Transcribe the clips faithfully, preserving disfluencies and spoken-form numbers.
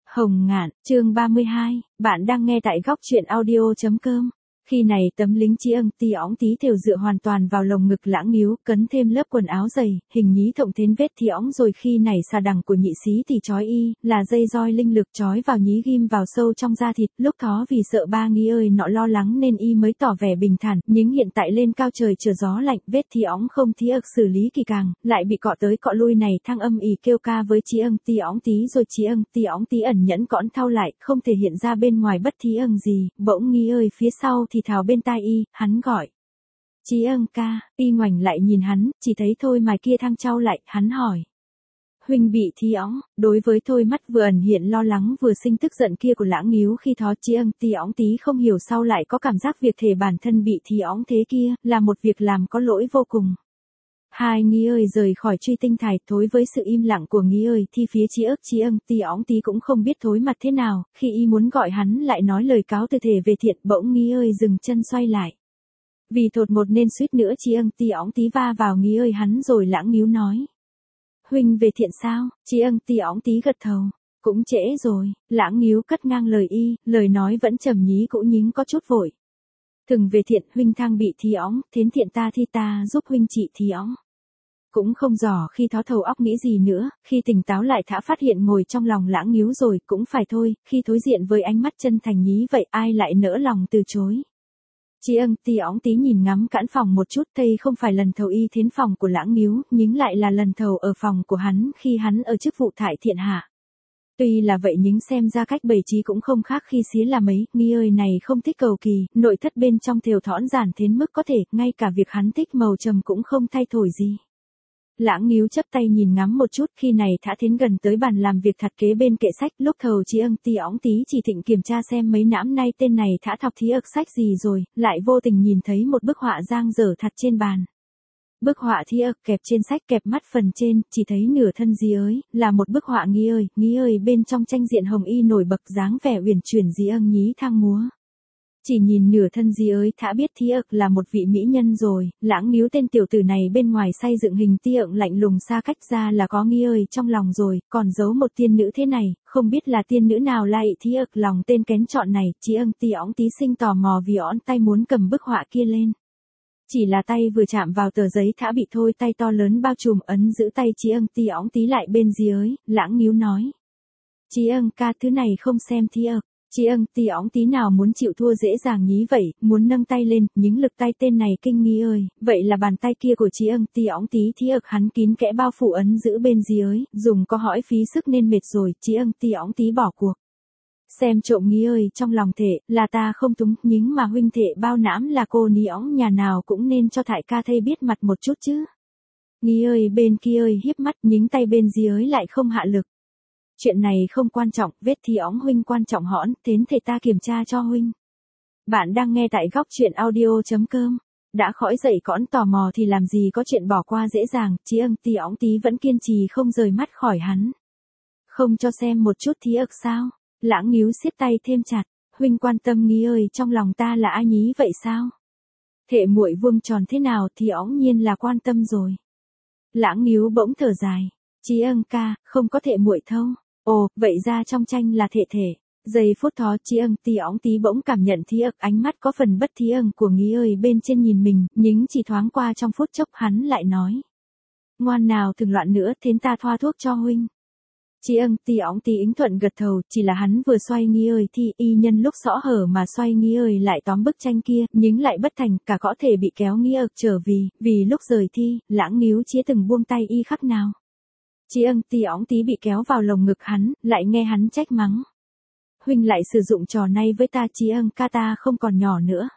Hồng Ngạn, chương ba mươi hai, bạn đang nghe tại góc truyện audio chấm com. Khi này tấm lính Chí Ân Tí óng tí thều dựa hoàn toàn vào lồng ngực Lãng Nghiếu, cấn thêm lớp quần áo dày, hình nhí thộng thến vết thí óng rồi khi nảy xà đằng của nhị xí thì trói y, là dây roi linh lực trói vào nhí ghim vào sâu trong da thịt, lúc đó vì sợ ba nghi ơi nọ lo lắng nên y mới tỏ vẻ bình thản, nhưng hiện tại lên cao trời trở gió lạnh, vết thí óng không thí ực xử lý kỳ càng, lại bị cọ tới cọ lui này thăng âm ỉ kêu ca với Chí Ân Tí óng tí rồi Chí Ân Tí óng tí ẩn nhẫn cõn thau lại, không thể hiện ra bên ngoài bất thí ân gì, bỗng nghi ơi phía sau thì thào bên tai y, hắn gọi. Chí Ân ca, y ngoảnh lại nhìn hắn, chỉ thấy Thôi Mài kia thăng trao lại, hắn hỏi. Huynh bị thí óng, đối với Thôi mắt vừa ẩn hiện lo lắng vừa sinh tức giận kia của Lãng Nghiếu khi thó Chí Ân Tí óng tí không hiểu sao lại có cảm giác việc thể bản thân bị thí óng thế kia, là một việc làm có lỗi vô cùng. Hai nghi ơi rời khỏi truy tinh thải, Thối với sự im lặng của nghi ơi thì phía Chí ức Chí Ân Tí óng tí cũng không biết Thối mặt thế nào, khi y muốn gọi hắn lại nói lời cáo từ thể về thiện, bỗng nghi ơi dừng chân xoay lại. Vì thột một nên suýt nữa Chí Ân Tí óng tí va vào nghi ơi hắn rồi Lãng Nghiếu nói. Huynh về thiện sao? Chí Ân Tí óng tí gật thầu. Cũng trễ rồi, Lãng Nghiếu cất ngang lời y, lời nói vẫn trầm nhí cũ nhính có chút vội. Từng về thiện, huynh thang bị thí óng, thến thiện ta thi ta giúp huynh trị thí óng. Cũng không dò khi thó thầu óc nghĩ gì nữa, khi tỉnh táo lại thả phát hiện ngồi trong lòng Lãng Nghiếu rồi, cũng phải thôi, khi Thối diện với ánh mắt chân thành nhí vậy ai lại nỡ lòng từ chối. Chí Ân Tí óng tí nhìn ngắm cãn phòng một chút, đây không phải lần thầu y thiến phòng của Lãng Nghiếu, nhưng lại là lần thầu ở phòng của hắn khi hắn ở chức vụ thải thiện hạ. Tuy là vậy nhưng xem ra cách bày trí cũng không khác khi xía là mấy, nghi ơi này không thích cầu kỳ, nội thất bên trong thều thõn giản đến mức có thể, ngay cả việc hắn thích màu trầm cũng không thay đổi gì. Lãng Nghiếu chấp tay nhìn ngắm một chút, khi này thả thiến gần tới bàn làm việc thật kế bên kệ sách, lúc thầu Chí Ân Tí óng tí chỉ thịnh kiểm tra xem mấy nãm nay tên này thả thọc thí ực sách gì rồi, lại vô tình nhìn thấy một bức họa giang dở thật trên bàn. Bức họa thí ực kẹp trên sách kẹp mắt phần trên, chỉ thấy nửa thân Dí ới, là một bức họa nghi ơi, nghi ơi bên trong tranh diện hồng y nổi bật dáng vẻ uyển chuyển Dí Ân nhí thang múa. Chỉ nhìn nửa thân Dí ới thả biết thí ực là một vị mỹ nhân rồi, Lãng Nghiếu tên tiểu tử này bên ngoài xây dựng hình ti ượng lạnh lùng xa cách ra là có nghi ơi trong lòng rồi, còn giấu một tiên nữ thế này, không biết là tiên nữ nào lại thí ực lòng tên kén chọn này, Chí Ân Tí óng tí sinh tò mò vì õn tay muốn cầm bức họa kia lên. Chỉ là tay vừa chạm vào tờ giấy thả bị Thôi tay to lớn bao trùm ấn giữ tay Chí Ân Tí óng tí lại bên Dí ới, Lãng Nghiếu nói. Chí Ân ca thứ này không xem thí ực. Chí Ân Tí óng tí nào muốn chịu thua dễ dàng nhí vậy, muốn nâng tay lên, những lực tay tên này kinh nghi ơi, vậy là bàn tay kia của Chí Ân Tí óng tí thí ực hắn kín kẽ bao phủ ấn giữ bên Dí ới, dùng có hỏi phí sức nên mệt rồi, Chí Ân Tí óng tí bỏ cuộc. Xem trộm nghi ơi trong lòng thể, là ta không túng, nhưng mà huynh thể bao nãm là cô ní óng nhà nào cũng nên cho thải ca thây biết mặt một chút chứ. Nghi ơi bên kia ơi hiếp mắt, nhính tay bên Dí ới lại không hạ lực. Chuyện này không quan trọng, vết thí óng huynh quan trọng hõn, đến thể ta kiểm tra cho huynh. Bạn đang nghe tại góc truyện audio chấm com. Đã khỏi dậy cõn tò mò thì làm gì có chuyện bỏ qua dễ dàng, Chí Ân Tí óng tí vẫn kiên trì không rời mắt khỏi hắn. Không cho xem một chút thí ực sao? Lãng Nghiếu siết tay thêm chặt, huynh quan tâm nghi ơi trong lòng ta là ai nhí vậy sao? Thể muội vuông tròn thế nào thì óng nhiên là quan tâm rồi. Lãng Nghiếu bỗng thở dài, Chí Ân ca, không có thể muội thâu. Ồ, vậy ra trong tranh là thể thể. Giây phút thó Chí Ân Tí óng tí bỗng cảm nhận thí ực ánh mắt có phần bất thí ân của nghi ơi bên trên nhìn mình, nhưng chỉ thoáng qua trong phút chốc hắn lại nói. Ngoan nào đừng loạn nữa, thến ta thoa thuốc cho huynh. Chí Ân Tí óng tí ính thuận gật thầu, chỉ là hắn vừa xoay nghi ơi thì y nhân lúc xõ hở mà xoay nghi ơi lại tóm bức tranh kia, nhưng lại bất thành, cả có thể bị kéo nghi ực trở vì, vì lúc rời thi, Lãng Nghiếu chia từng buông tay y khắc nào. Chí Ân Tí óng tí bị kéo vào lồng ngực hắn, lại nghe hắn trách mắng. Huynh lại sử dụng trò này với ta Chí Ân ca ta không còn nhỏ nữa.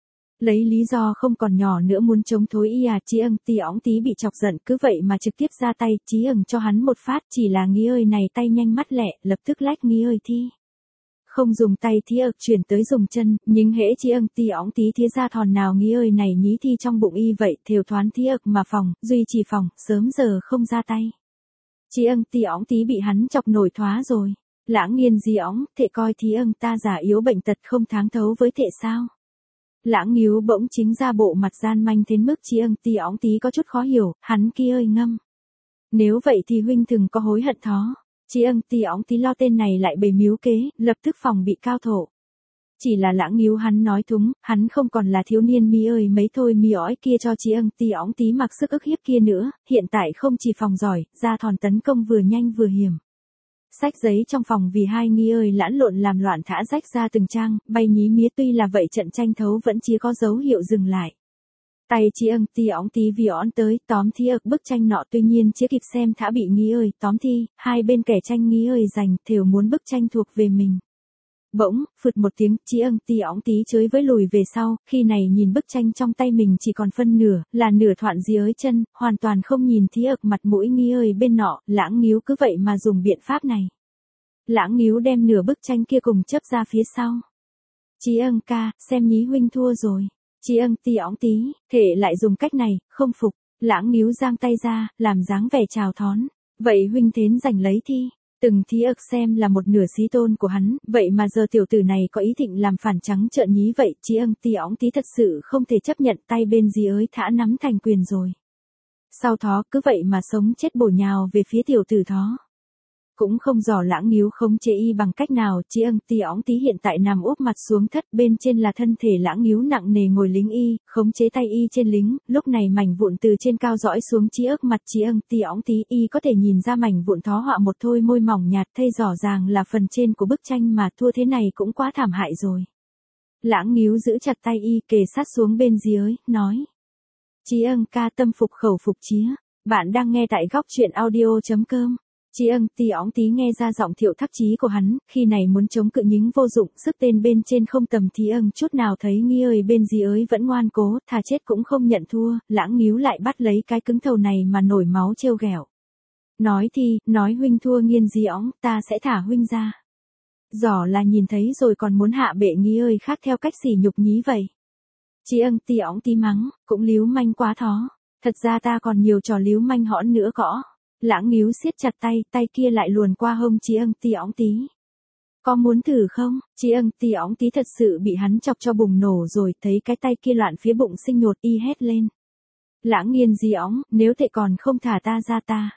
Lấy lý do không còn nhỏ nữa muốn chống thối y à, Chí Ân Tí óng tí bị chọc giận cứ vậy mà trực tiếp ra tay, Chí Ân cho hắn một phát, chỉ là nghi ơi này tay nhanh mắt lẹ, lập tức lách nghi ơi thi. Không dùng tay thí ực chuyển tới dùng chân, nhưng hễ Chí Ân Tí óng tí thía ra thòn nào nghi ơi này nhí thi trong bụng y vậy, thều thoán thí ực mà phòng, duy trì phòng, sớm giờ không ra tay. Chí Ân Tí óng tí bị hắn chọc nổi thoá rồi. Lãng Nghiên Dí óng, thể coi thí ân ta giả yếu bệnh tật không tháng thấu với thể sao? Lãng Nghiếu bỗng chính ra bộ mặt gian manh đến mức Chí Ân Tí óng tí có chút khó hiểu, hắn kia ơi ngâm. Nếu vậy thì huynh từng có hối hận thó. Chí ưng ti óng tí lo tên này lại bày mưu kế, lập tức phòng bị cao thổ. Chỉ là Lãng Ngíu hắn nói thúng, hắn không còn là thiếu niên mi ơi mấy thôi mi ói kia cho Chí ưng ti óng tí mặc sức ức hiếp kia nữa, hiện tại không chỉ phòng giỏi, ra thòn tấn công vừa nhanh vừa hiểm. Sách giấy trong phòng vì hai nghi ơi lẫn lộn làm loạn thả rách ra từng trang, bay nhí mía tuy là vậy trận tranh thấu vẫn chỉ có dấu hiệu dừng lại. Tay Chí ưng ti óng tí vì ón tới, tóm thi ực bức tranh nọ tuy nhiên chưa kịp xem thả bị nghi ơi tóm thi, hai bên kẻ tranh nghi ơi giành, thều muốn bức tranh thuộc về mình. Bỗng, phụt một tiếng, Chí ưng ti óng tí chới với lùi về sau, khi này nhìn bức tranh trong tay mình chỉ còn phân nửa, là nửa thoạn dưới chân, hoàn toàn không nhìn thi ực mặt mũi nghi ơi bên nọ, Lãng Ngíu cứ vậy mà dùng biện pháp này. Lãng Ngíu đem nửa bức tranh kia cùng chấp ra phía sau. Chí ưng ca, xem nhí huynh thua rồi. Chí ưng ti óng tí, thể lại dùng cách này, không phục. Lãng Ngíu giang tay ra, làm dáng vẻ chào thón. Vậy huynh thến giành lấy thi. Từng thi ức xem là một nửa xí tôn của hắn, vậy mà giờ tiểu tử này có ý định làm phản trắng trợn nhí vậy. Chí ưng ti óng tí thật sự không thể chấp nhận, tay bên gì ới thả nắm thành quyền rồi. Sau đó cứ vậy mà sống chết bổ nhào về phía tiểu tử đó. Cũng không dò Lãng Ngíu không chế y bằng cách nào, Chí ưng ti óng tí hiện tại nằm úp mặt xuống thất, bên trên là thân thể Lãng Ngíu nặng nề ngồi lính y, khống chế tay y trên lính, lúc này mảnh vụn từ trên cao dõi xuống Chí ức mặt Chí ưng ti óng tí, y có thể nhìn ra mảnh vụn thó họa một thôi môi mỏng nhạt thây rõ ràng là phần trên của bức tranh mà thua thế này cũng quá thảm hại rồi. Lãng Ngíu giữ chặt tay y kề sát xuống bên dưới, nói. Chí ưng ca tâm phục khẩu phục chía, bạn đang nghe tại góc truyện audio.com. Chí ưng ti óng tí nghe ra giọng thiệu thấp chí của hắn, khi này muốn chống cự nhính vô dụng, sức tên bên trên không tầm Chí ưng chút nào thấy nghi ơi bên gì ới vẫn ngoan cố, thà chết cũng không nhận thua, Lãng Ngíu lại bắt lấy cái cứng thầu này mà nổi máu trêu ghẹo. Nói thì, nói huynh thua nghiên gì óng, ta sẽ thả huynh ra. Giỏ là nhìn thấy rồi còn muốn hạ bệ nghi ơi khác theo cách sỉ nhục nhí vậy. Chí ưng ti óng tí mắng, cũng líu manh quá thó, thật ra ta còn nhiều trò líu manh hõn nữa cõ. Lãng Ngíu siết chặt tay, tay kia lại luồn qua hông Chí ưng ti óng tí. Có muốn thử không? Chí ưng ti óng tí thật sự bị hắn chọc cho bùng nổ rồi, thấy cái tay kia loạn phía bụng sinh nhột y hét lên. Lãng nghiên gì óng, nếu thệ còn không thả ta ra ta.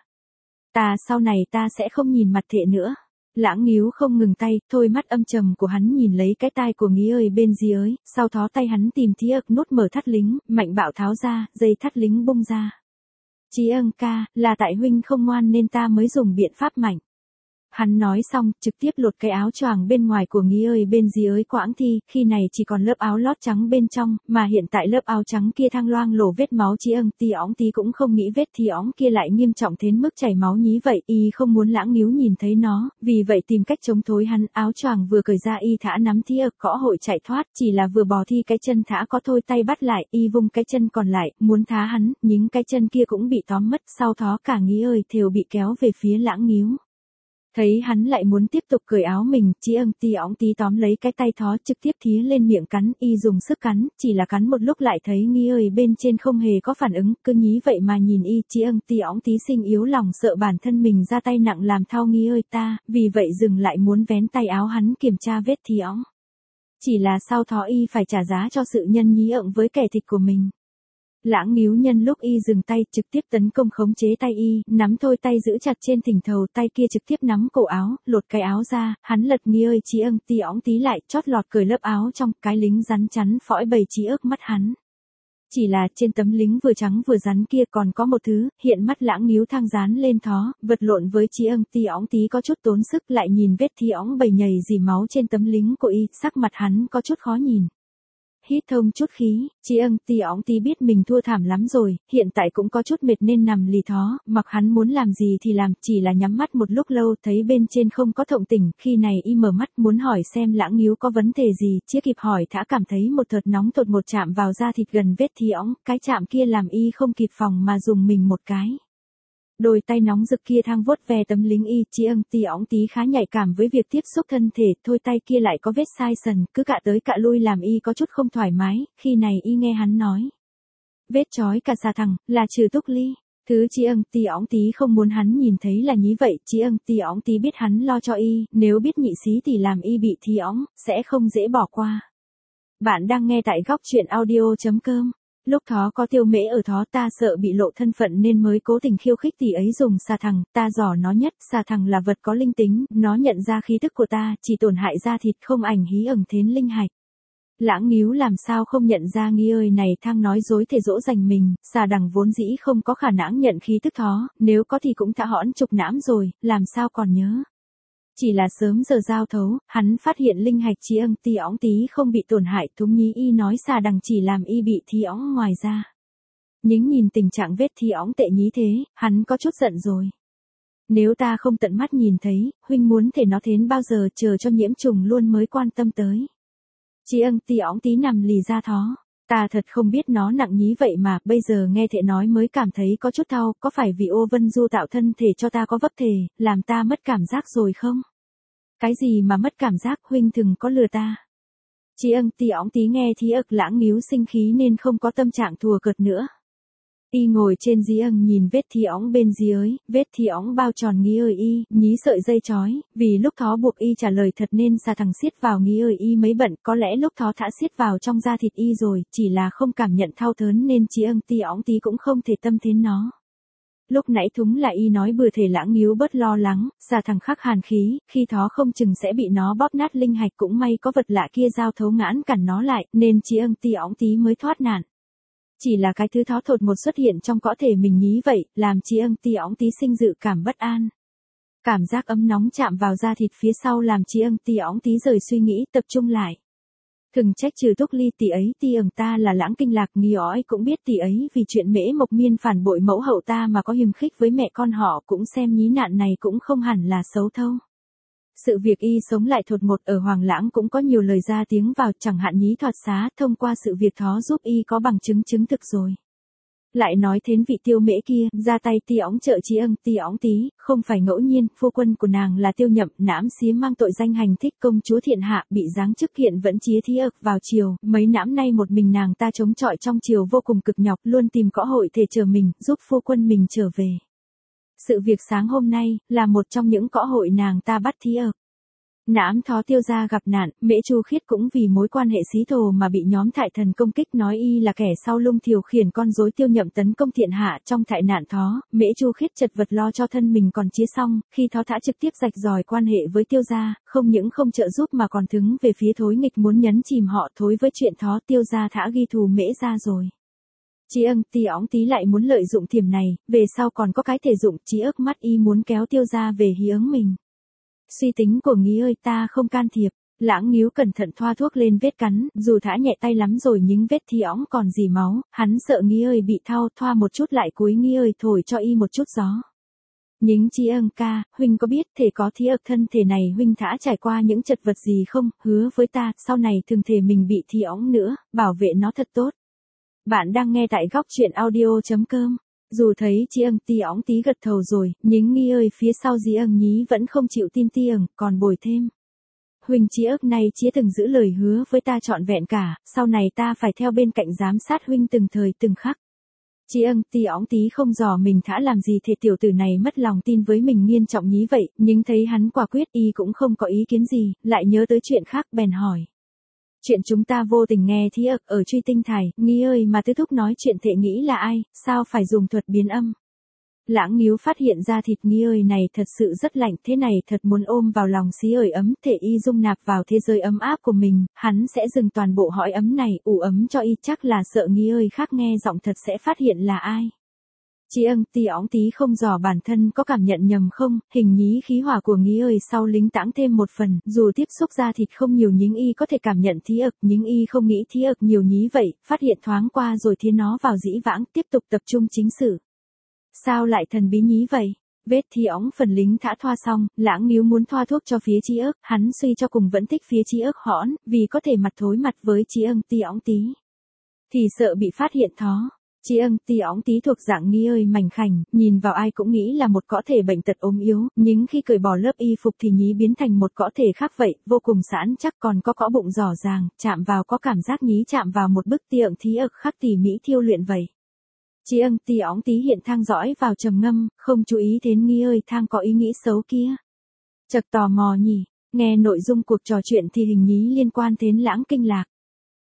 Ta sau này ta sẽ không nhìn mặt thệ nữa. Lãng Ngíu không ngừng tay, thôi mắt âm trầm của hắn nhìn lấy cái tai của nghi ơi bên gì ới, sau đó tay hắn tìm Chí ức nút mở thắt lính, mạnh bạo tháo ra, dây thắt lính bung ra. Chí ưng ca, là tại huynh không ngoan nên ta mới dùng biện pháp mạnh. Hắn nói xong, trực tiếp lột cái áo choàng bên ngoài của nghi ơi bên gì ới quãng thi, khi này chỉ còn lớp áo lót trắng bên trong, mà hiện tại lớp áo trắng kia thang loang lổ vết máu. Chí ưng ti óng tí cũng không nghĩ vết thi óng kia lại nghiêm trọng đến mức chảy máu nhí vậy, y không muốn Lãng Ngíu nhìn thấy nó, vì vậy tìm cách chống thối hắn, áo choàng vừa cởi ra y thả nắm thi ực cõ hội chạy thoát, chỉ là vừa bò thi cái chân thả có thôi tay bắt lại, y vung cái chân còn lại, muốn thá hắn, nhưng cái chân kia cũng bị tóm mất, sau đó cả nghi ơi thều bị kéo về phía Lãng Ngíu. Thấy hắn lại muốn tiếp tục cởi áo mình, Chí ưng ti óng tí tóm lấy cái tay thó trực tiếp thía lên miệng cắn, y dùng sức cắn, chỉ là cắn một lúc lại thấy nghi ơi bên trên không hề có phản ứng, cứ nhí vậy mà nhìn y. Chí ưng ti óng tí sinh yếu lòng sợ bản thân mình ra tay nặng làm thao nghi ơi ta, vì vậy dừng lại muốn vén tay áo hắn kiểm tra vết thi óng. Chỉ là sau thó y phải trả giá cho sự nhân nhí ượng với kẻ thịt của mình. Lãng Ngíu nhân lúc y dừng tay trực tiếp tấn công khống chế tay y, nắm thôi tay giữ chặt trên thình thầu, tay kia trực tiếp nắm cổ áo, lột cái áo ra, hắn lật nghi ơi Chí ưng ti óng tí lại, chót lọt cởi lớp áo trong, cái lính rắn chắn phõi bầy Chí ức mắt hắn. Chỉ là trên tấm lính vừa trắng vừa rắn kia còn có một thứ, hiện mắt Lãng Ngíu thang dán lên thó, vật lộn với Chí ưng ti óng tí có chút tốn sức, lại nhìn vết thi óng bầy nhầy dì máu trên tấm lính của y, sắc mặt hắn có chút khó nhìn. Hít thông chút khí, Chí ưng ti óng tí biết mình thua thảm lắm rồi, hiện tại cũng có chút mệt nên nằm lì thó, mặc hắn muốn làm gì thì làm, chỉ là nhắm mắt một lúc lâu thấy bên trên không có động tĩnh, khi này y mở mắt muốn hỏi xem Lãng Ngíu có vấn đề gì, chưa kịp hỏi thả cảm thấy một đợt nóng tột một chạm vào da thịt gần vết thi óng, cái chạm kia làm y không kịp phòng mà dùng mình một cái. Đôi tay nóng rực kia thang vuốt ve tấm lính y, Chí ưng ti óng tí khá nhạy cảm với việc tiếp xúc thân thể, thôi tay kia lại có vết sai sần, cứ cạ tới cạ lui làm y có chút không thoải mái, khi này y nghe hắn nói. Vết chói cả xà thẳng, là trừ túc ly. Thứ Chí ưng ti óng tí không muốn hắn nhìn thấy là nhí vậy, Chí ưng ti óng tí biết hắn lo cho y, nếu biết nhị xí thì làm y bị thi óng, sẽ không dễ bỏ qua. Bạn đang nghe tại góc truyện audio.com. Lúc thó có Tiêu Mễ ở thó ta sợ bị lộ thân phận nên mới cố tình khiêu khích tỷ ấy dùng xà thằng, ta giỏ nó nhất, xà thằng là vật có linh tính, nó nhận ra khí tức của ta, chỉ tổn hại da thịt không ảnh hí ẩn thến linh hạch. Lãng Ngíu làm sao không nhận ra nghi ơi này thang nói dối thể dỗ dành mình, xà đằng vốn dĩ không có khả năng nhận khí tức thó, nếu có thì cũng thả hõn chục nãm rồi, làm sao còn nhớ. Chỉ là sớm giờ giao thấu, hắn phát hiện linh hạch trí âng tí óng tí không bị tổn hại, thúng nhí y nói xà đằng chỉ làm y bị thí óng ngoài ra. Nhưng nhìn tình trạng vết thí óng tệ nhí thế, hắn có chút giận rồi. Nếu ta không tận mắt nhìn thấy, huynh muốn thể nó thến bao giờ chờ cho nhiễm trùng luôn mới quan tâm tới. Chí âng tí óng tí nằm lì ra thó. Ta thật không biết nó nặng nhí vậy mà, bây giờ nghe thệ nói mới cảm thấy có chút đau, có phải vì ô vân du tạo thân thể cho ta có vấp thể, làm ta mất cảm giác rồi không? Cái gì mà mất cảm giác, huynh từng có lừa ta. Chí âng tí óng tí nghe thí ực Lãng Ngíu sinh khí nên không có tâm trạng thùa cợt nữa. Y ngồi trên dí âng nhìn vết thí óng bên dí ới, vết thí óng bao tròn ngí ơi y, nhí sợi dây chói, vì lúc thó buộc y trả lời thật nên xà thằng xiết vào ngí ơi y mấy bận, có lẽ lúc thó thả xiết vào trong da thịt y rồi, chỉ là không cảm nhận thao thớn nên chí âng tí óng tí cũng không thể tâm thến nó. Lúc nãy thúng là y nói bừa thể Lãng Ngíu bớt lo lắng, xà thằng khắc hàn khí, khi thó không chừng sẽ bị nó bóp nát linh hạch, cũng may có vật lạ kia giao thấu ngãn cản nó lại, nên chí âng tí óng tí mới thoát nạn. Chỉ là cái thứ thó thột một xuất hiện trong cõi thể mình nhí vậy, làm chí âng tí óng tí sinh dự cảm bất an. Cảm giác ấm nóng chạm vào da thịt phía sau làm chí âng tí óng tí rời suy nghĩ tập trung lại. Thừng trách trừ Túc Ly tỷ ấy ti ẩn ta là Lãng Kinh Lạc, nghi ói cũng biết tỷ ấy vì chuyện Mễ Mộc Miên phản bội mẫu hậu ta mà có hiềm khích với mẹ con họ, cũng xem nhí nạn này cũng không hẳn là xấu thâu. Sự việc y sống lại thột một ở Hoàng Lãng cũng có nhiều lời ra tiếng vào, chẳng hạn nhí thoạt xá, thông qua sự việc thó giúp y có bằng chứng chứng thực rồi. Lại nói đến vị Tiêu Mễ kia, ra tay ti óng trợ chí âng ti óng tí, không phải ngẫu nhiên, phu quân của nàng là Tiêu Nhậm, nãm xía mang tội danh hành thích công chúa thiên hạ, bị giáng chức hiện vẫn chía thí ực vào triều, mấy nãm nay một mình nàng ta chống chọi trong triều vô cùng cực nhọc, luôn tìm cõ hội thể chờ mình, giúp phu quân mình trở về. Sự việc sáng hôm nay, là một trong những cõ hội nàng ta bắt thí ực. Nãm thó Tiêu gia gặp nạn, Mễ Chu Khiết cũng vì mối quan hệ xí thồ mà bị nhóm Thại Thần công kích, nói y là kẻ sau lưng thiều khiển con rối Tiêu Nhậm tấn công thiện hạ. Trong thại nạn thó, Mễ Chu Khiết chật vật lo cho thân mình còn chía xong, khi thó thả trực tiếp rạch ròi quan hệ với Tiêu gia, không những không trợ giúp mà còn thứng về phía thối nghịch muốn nhấn chìm họ. Thối với chuyện thó Tiêu gia thả ghi thù Mễ gia rồi. Chí âng tí óng tí lại muốn lợi dụng thiểm này, về sau còn có cái thể dụng, chí ức mắt y muốn kéo Tiêu gia về hí ứng mình. Suy tính của ngí ơi ta không can thiệp. Lãng Ngíu cẩn thận thoa thuốc lên vết cắn, dù thả nhẹ tay lắm rồi nhưng vết thí óng còn dì máu, hắn sợ ngí ơi bị thao, thoa một chút lại cúi ngí ơi thổi cho y một chút gió. Nhính chí âng ca, huynh có biết thể có thí ực thân thể này huynh thả trải qua những chật vật gì không, hứa với ta, sau này thường thể mình bị thí óng nữa, bảo vệ nó thật tốt. Bạn đang nghe tại góc truyện audio chấm com. Dù thấy chí âng tí óng tí gật thầu rồi, nhưng nghi ơi phía sau dí âng nhí vẫn không chịu tin ti âng, còn bồi thêm. Huỳnh chí ức này chía từng giữ lời hứa với ta trọn vẹn cả, sau này ta phải theo bên cạnh giám sát huynh từng thời từng khắc. Chí âng tí óng tí không dò mình thả làm gì thì tiểu tử này mất lòng tin với mình nghiêm trọng nhí vậy, nhưng thấy hắn quả quyết y cũng không có ý kiến gì, lại nhớ tới chuyện khác bèn hỏi. Chuyện chúng ta vô tình nghe thí ực ở Truy Tinh Thải, nghi ơi mà tứ thúc nói chuyện thệ nghĩ là ai, sao phải dùng thuật biến âm. Lãng Ngíu phát hiện ra thịt nghi ơi này thật sự rất lạnh, thế này thật muốn ôm vào lòng xí ơi ấm, thể y dung nạp vào thế giới ấm áp của mình, hắn sẽ dừng toàn bộ hỏi ấm này, ủ ấm cho y, chắc là sợ nghi ơi khác nghe giọng thật sẽ phát hiện là ai. Chí âng tí óng tí không dò bản thân có cảm nhận nhầm không, hình nhí khí hỏa của nghi ơi sau lính tãng thêm một phần, dù tiếp xúc ra thịt không nhiều nhưng y có thể cảm nhận thí ực, nhưng y không nghĩ thí ực nhiều nhí vậy, phát hiện thoáng qua rồi thiến nó vào dĩ vãng, tiếp tục tập trung chính sự. Sao lại thần bí nhí vậy? Vết thí óng phần lính thả thoa xong, Lãng Ngíu muốn thoa thuốc cho phía chí ức, hắn suy cho cùng vẫn thích phía chí ức hõn, vì có thể mặt thối mặt với chí âng tí óng tí. Thì sợ bị phát hiện thó. Chí âng tí óng tí thuộc dạng nghi ơi mảnh khảnh, nhìn vào ai cũng nghĩ là một cõ thể bệnh tật ốm yếu, nhưng khi cởi bỏ lớp y phục thì nhí biến thành một cõ thể khác vậy, vô cùng sẵn chắc, còn có cõ bụng rõ ràng, chạm vào có cảm giác nhí chạm vào một bức tượng thí ực khắc tỉ mỹ thiêu luyện vậy. Chí âng tí óng tí hiện thang dõi vào trầm ngâm, không chú ý đến nghi ơi thang có ý nghĩ xấu kia. Chật tò mò nhỉ, nghe nội dung cuộc trò chuyện thì hình nhí liên quan đến Lãng Kinh Lạc.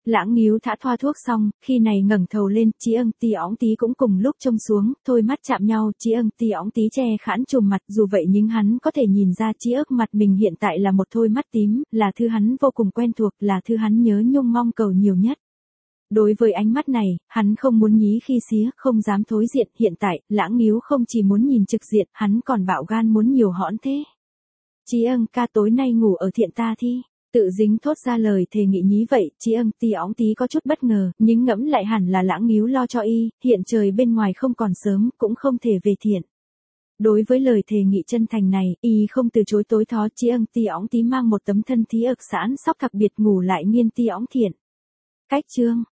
Lãng Nghiếu thả thoa thuốc xong, khi này ngẩng đầu lên, Chí Ân Tí óng tí cũng cùng lúc trông xuống, thôi mắt chạm nhau, Chí Ân Tí óng tí che khãn trùm mặt, dù vậy nhưng hắn có thể nhìn ra Chí ức mặt mình hiện tại là một thôi mắt tím, là thứ hắn vô cùng quen thuộc, là thứ hắn nhớ nhung mong cầu nhiều nhất. Đối với ánh mắt này, hắn không muốn nhí khi xía, không dám thối diện, hiện tại, Lãng Nghiếu không chỉ muốn nhìn trực diện, hắn còn bạo gan muốn nhiều hõn thế. Chí Ân ca tối nay ngủ ở thiện ta thi. Tự dính thốt ra lời thề nghị nhí vậy, Chí Ân Tí óng tí có chút bất ngờ, nhưng ngẫm lại hẳn là Lãng Nghiếu lo cho y, hiện trời bên ngoài không còn sớm, cũng không thể về thiện. Đối với lời thề nghị chân thành này, y không từ chối tối thó. Chí Ân Tí óng tí mang một tấm thân thí ực sẵn sóc đặc biệt ngủ lại nghiên Tí óng thiện. Cách chương